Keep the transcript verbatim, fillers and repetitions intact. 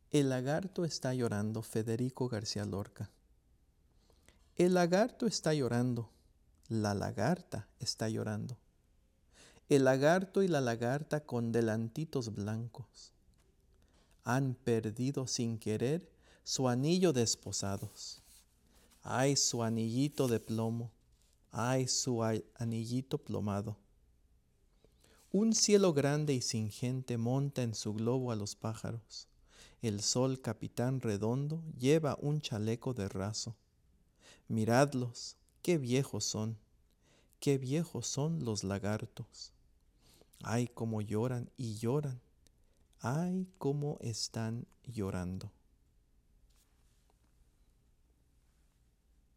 El lagarto está llorando, Federico García Lorca. El lagarto está llorando, la lagarta está llorando. El lagarto y la lagarta con delantitos blancos han perdido sin querer su anillo de esposados. Ay, su anillito de plomo, ay, su anillito plomado. Un cielo grande y sin gente monta en su globo a los pájaros. El sol capitán redondo lleva un chaleco de raso. Miradlos, qué viejos son, qué viejos son los lagartos. Ay, cómo lloran y lloran, ay, cómo están llorando.